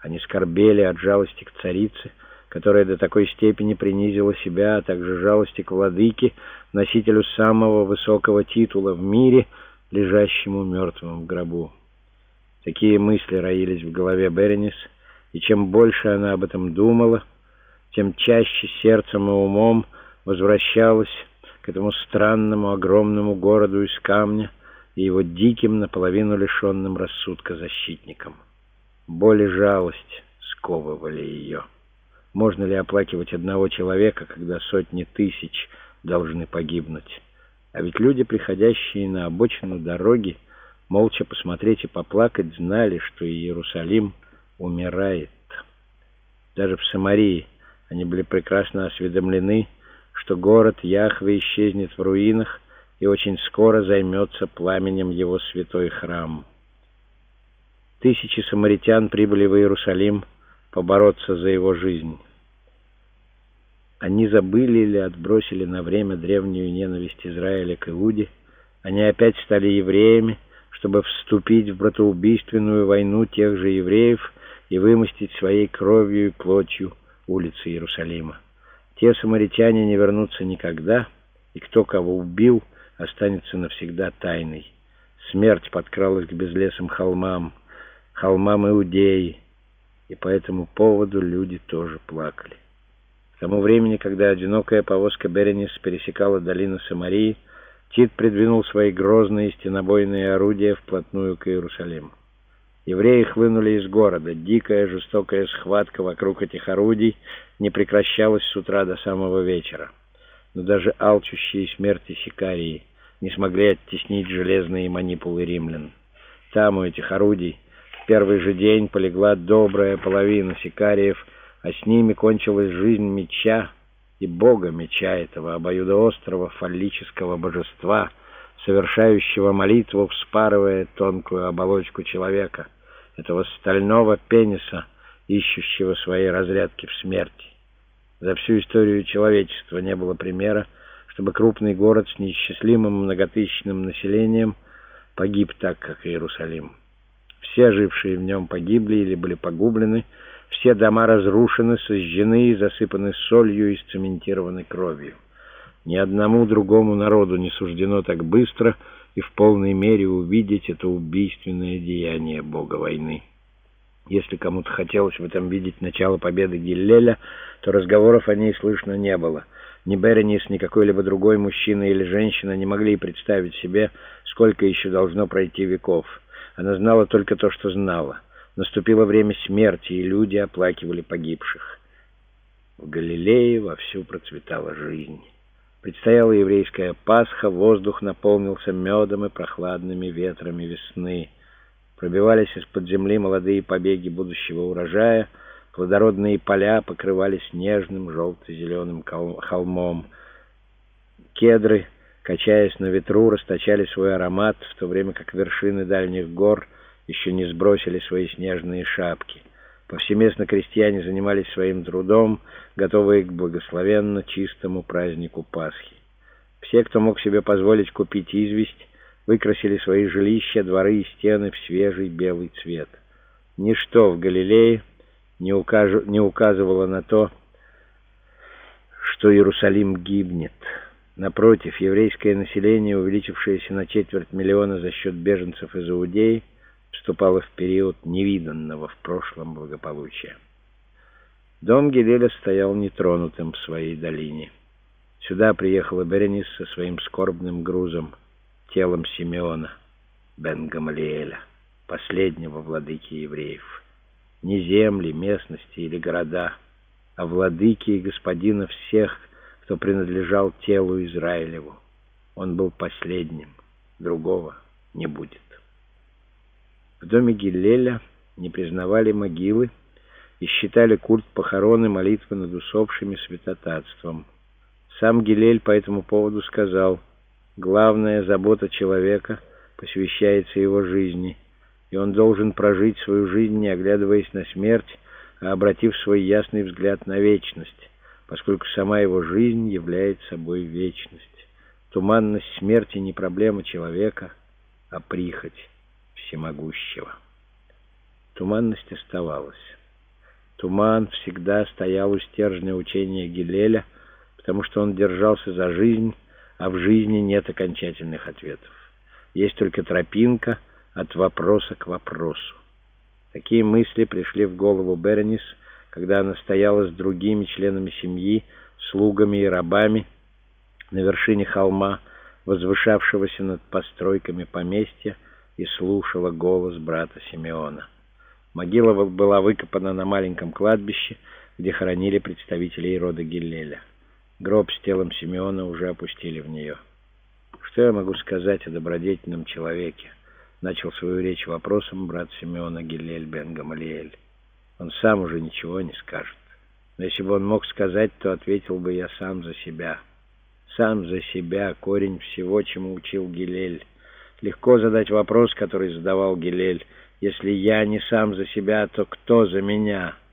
Они скорбели от жалости к царице, которая до такой степени принизила себя, а также жалости к владыке, носителю самого высокого титула в мире, лежащему мертвым в гробу. Такие мысли роились в голове Беренис, и чем больше она об этом думала, тем чаще сердцем и умом возвращалась к этому странному огромному городу из камня и его диким, наполовину лишенным рассудка защитникам. Боль и жалость сковывали ее. Можно ли оплакивать одного человека, когда сотни тысяч должны погибнуть? А ведь люди, приходящие на обочину дороги, молча посмотреть и поплакать, знали, что Иерусалим умирает. Даже в Самарии они были прекрасно осведомлены, что город Яхве исчезнет в руинах и очень скоро займется пламенем его святой храм. Тысячи самаритян прибыли в Иерусалим побороться за его жизнь. Они забыли или отбросили на время древнюю ненависть Израиля к Иуде. Они опять стали евреями, чтобы вступить в братоубийственную войну тех же евреев и вымостить своей кровью и плотью улицы Иерусалима. Те самаритяне не вернутся никогда, и кто кого убил, останется навсегда тайной. Смерть подкралась к безлесым холмам Иудеи, и по этому поводу люди тоже плакали. К тому времени, когда одинокая повозка Беренис пересекала долину Самарии, Тит придвинул свои грозные стенобойные орудия вплотную к Иерусалиму. Евреи хлынули из города. Дикая, жестокая схватка вокруг этих орудий не прекращалась с утра до самого вечера. Но даже алчущие смерти сикарии не смогли оттеснить железные манипулы римлян. Там, у этих орудий, в первый же день полегла добрая половина сикариев, а с ними кончилась жизнь меча и бога меча, этого обоюдоострого фаллического божества, совершающего молитву, вспарывая тонкую оболочку человека, этого стального пениса, ищущего своей разрядки в смерти. За всю историю человечества не было примера, чтобы крупный город с неисчислимым многотысячным населением погиб так, как Иерусалим. Все жившие в нем погибли или были погублены, все дома разрушены, сожжены и засыпаны солью и сцементированы кровью. Ни одному другому народу не суждено так быстро и в полной мере увидеть это убийственное деяние бога войны. Если кому-то хотелось в этом видеть начало победы Гиллеля, то разговоров о ней слышно не было. Ни Беренис, ни какой-либо другой мужчина или женщина не могли представить себе, сколько еще должно пройти веков. Она знала только то, что знала. Наступило время смерти, и люди оплакивали погибших. В Галилее вовсю процветала жизнь. Предстояла еврейская Пасха, воздух наполнился медом и прохладными ветрами весны. Пробивались из-под земли молодые побеги будущего урожая, плодородные поля покрывались нежным желто-зеленым холмом. Кедры, качаясь на ветру, расточали свой аромат, в то время как вершины дальних гор еще не сбросили свои снежные шапки. Повсеместно крестьяне занимались своим трудом, готовые к благословенно чистому празднику Пасхи. Все, кто мог себе позволить купить известь, выкрасили свои жилища, дворы и стены в свежий белый цвет. Ничто в Галилее не указывало на то, что Иерусалим гибнет. Напротив, еврейское население, увеличившееся на 250 000 за счет беженцев из Иудеи, вступало в период невиданного в прошлом благополучия. Дом Гиллеля стоял нетронутым в своей долине. Сюда приехала Беренис со своим скорбным грузом, телом Симеона бен Гамалиэля, последнего владыки евреев. Не земли, местности или города, а владыки и господина всех, кто принадлежал телу Израилеву. Он был последним, другого не будет. В доме Гиллеля не признавали могилы и считали культ похорон и молитвы над усопшими святотатством. Сам Гиллель по этому поводу сказал: «Главная забота человека посвящается его жизни, и он должен прожить свою жизнь, не оглядываясь на смерть, а обратив свой ясный взгляд на вечность, поскольку сама его жизнь является собой вечность. Туманность смерти не проблема человека, а прихоть всемогущего». Туманность оставалась. Туман всегда стоял у стержня учения Гилеля, потому что он держался за жизнь, а в жизни нет окончательных ответов. Есть только тропинка от вопроса к вопросу. Такие мысли пришли в голову Беренис, когда она стояла с другими членами семьи, слугами и рабами на вершине холма, возвышавшегося над постройками поместья, и слушала голос брата Симеона. Могила была выкопана на маленьком кладбище, где хоронили представителей рода Гиллеля. Гроб с телом Симеона уже опустили в нее. «Что я могу сказать о добродетельном человеке?» — начал свою речь вопросом брат Симеона Гиллель бен Гамалиэль. «Он сам уже ничего не скажет. Но если бы он мог сказать, то ответил бы: я сам за себя. Сам за себя — корень всего, чему учил Гилель. Легко задать вопрос, который задавал Гилель: если я не сам за себя, то кто за меня?»